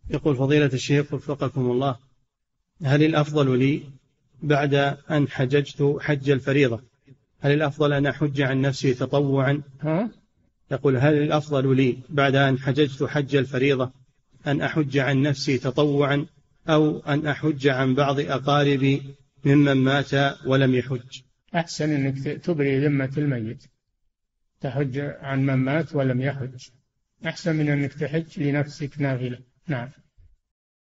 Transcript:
يقول فضيلة الشيخ وفقكم الله، هل الأفضل لي بعد أن حججت حج الفريضة، هل الأفضل أن أحج عن نفسي تطوعا؟ يقول هل الأفضل لي بعد أن حججت حج الفريضة أن أحج عن نفسي تطوعا أو أن أحج عن بعض أقاربي ممن مات ولم يحج؟ أحسن أنك تبري ذمة الميت، تحج عن من مات ولم يحج، أحسن من أنك تحج لنفسك نافلة. نعم.